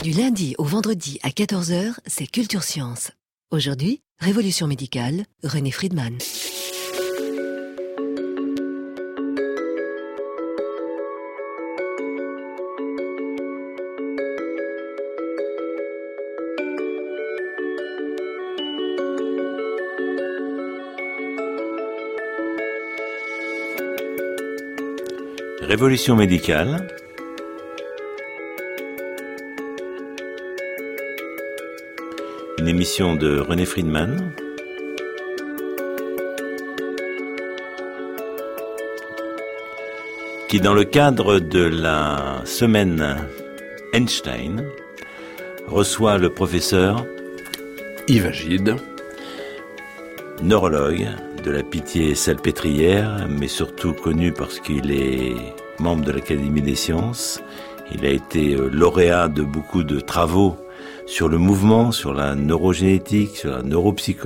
Du lundi au vendredi à 14h, c'est Culture Science. Aujourd'hui, Révolution médicale, René Friedman. Révolution médicale. Une émission de René Friedman. Qui, dans le cadre de la semaine Einstein, reçoit le professeur Yves Agide, neurologue de la Pitié-Salpêtrière, mais surtout connu parce qu'il est membre de l'Académie des sciences. Il a été lauréat de beaucoup de travaux sur le mouvement, sur la neurogénétique, sur la neuropsychologie.